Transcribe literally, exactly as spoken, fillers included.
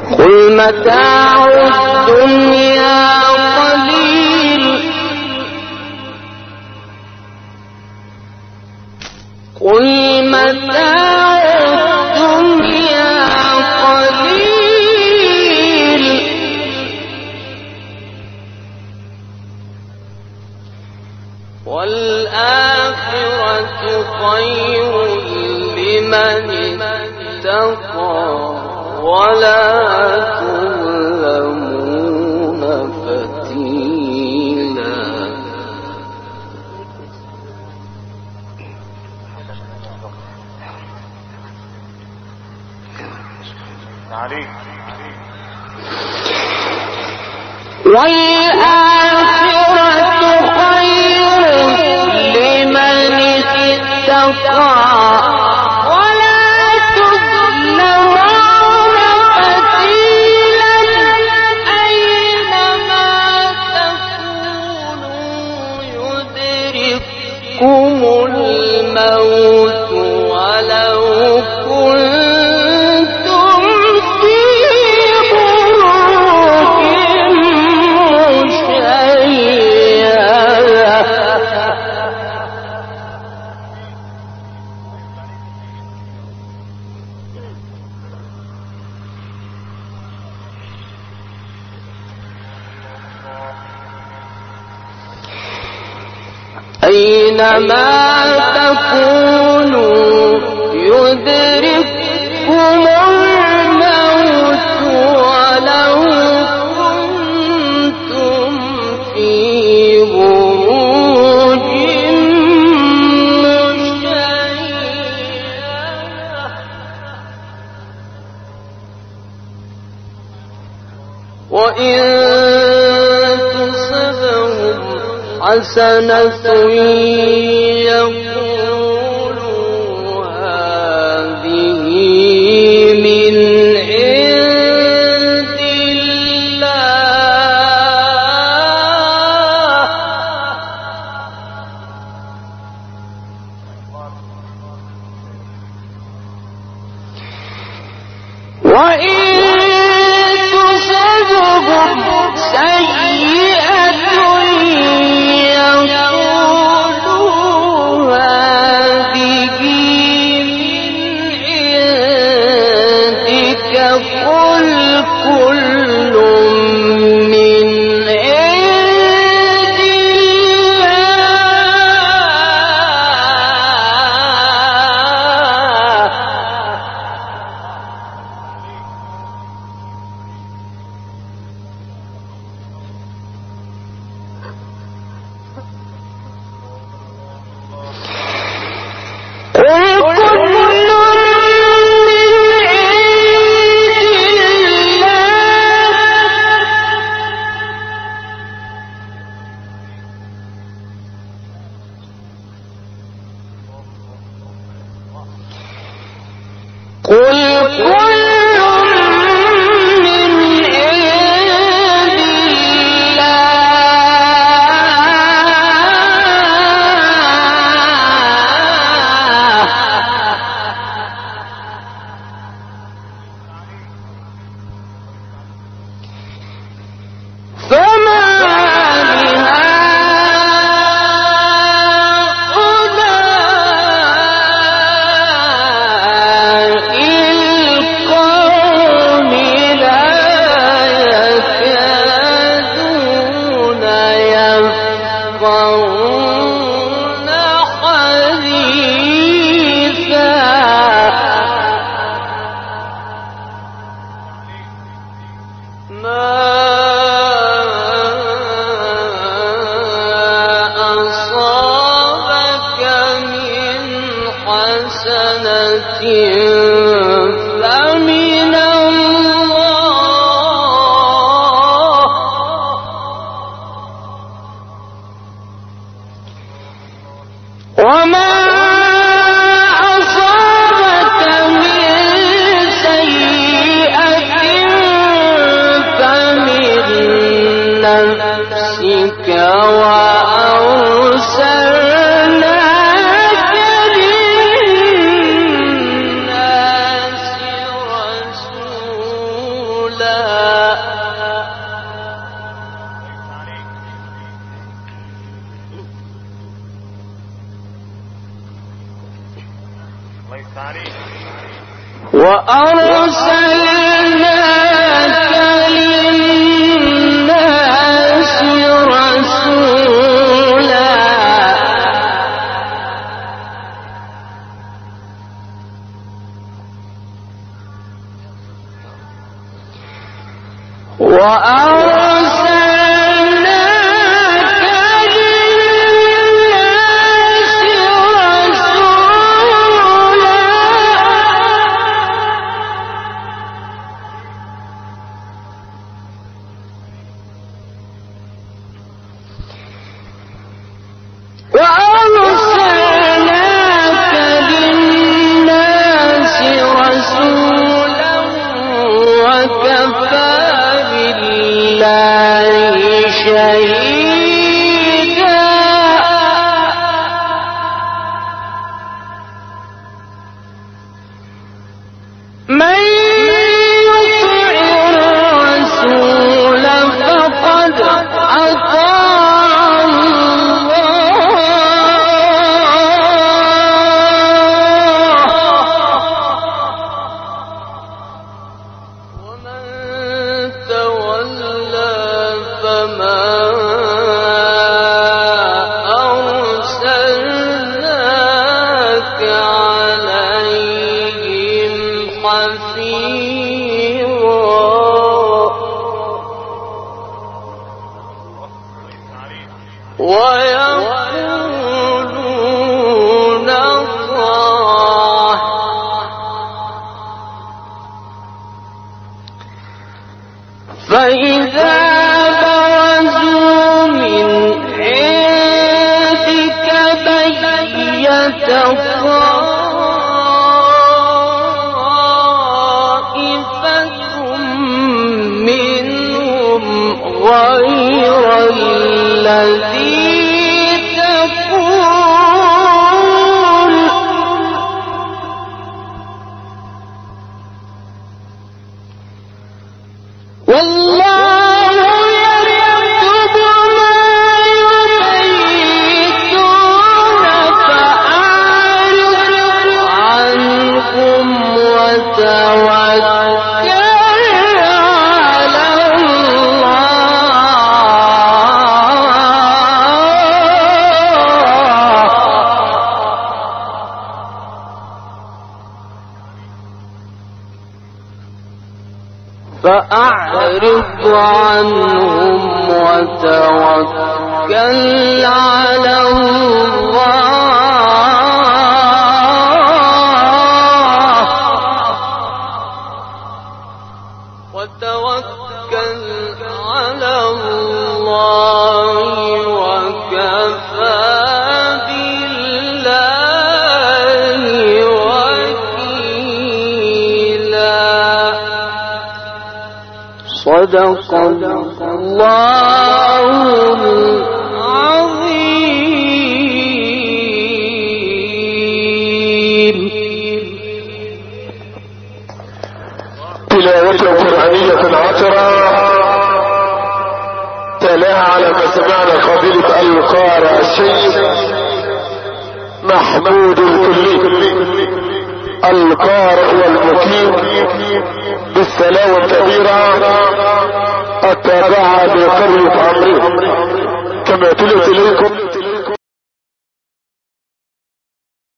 قل متاع الدنيا قليل قل متاع الدنيا قليل والآخرة خير لمن اتقى ولا تظلمون فتيلا. والآخرة خير لمن اتقى الموت ولو كنتم في بروج مشيدة. أينما تكونوا يدرككم الموت ولو كنتم في بروج مشيدة. وإن تصبهم حسنة يقولوا هذه من عند الله وإن تصبهم سيئة قل كل من عند الله قل كل من عند الله فما فمن الله وما أصابك من سيئة فمن نفسك وأرسلناك للناس وأرسلناك للناس رسولا وأرسلناك للناس رسولا وأرسلناك للناس رسولا وكفى بالله شهيدا من يطع الرسول فقد أطاع ويقولون الله فإذا برزوا من عندك بيت طائفة منهم غير الذي تقول والله يكتب ما يبيتون فأعرض عنهم وتوكل على فأعرض عنهم وتوكل على الله وتوكل على الله وكفى بالله وكيلا. صدق الله العظيم. تلاوة قرآنية عطرة تلاها على ما سمعنا فضيلة القارئ الشيخ محمود الكلي القارئ والمقيم بالسلام الكبيرة التابعة لقرية عمرو كما تلت إليكم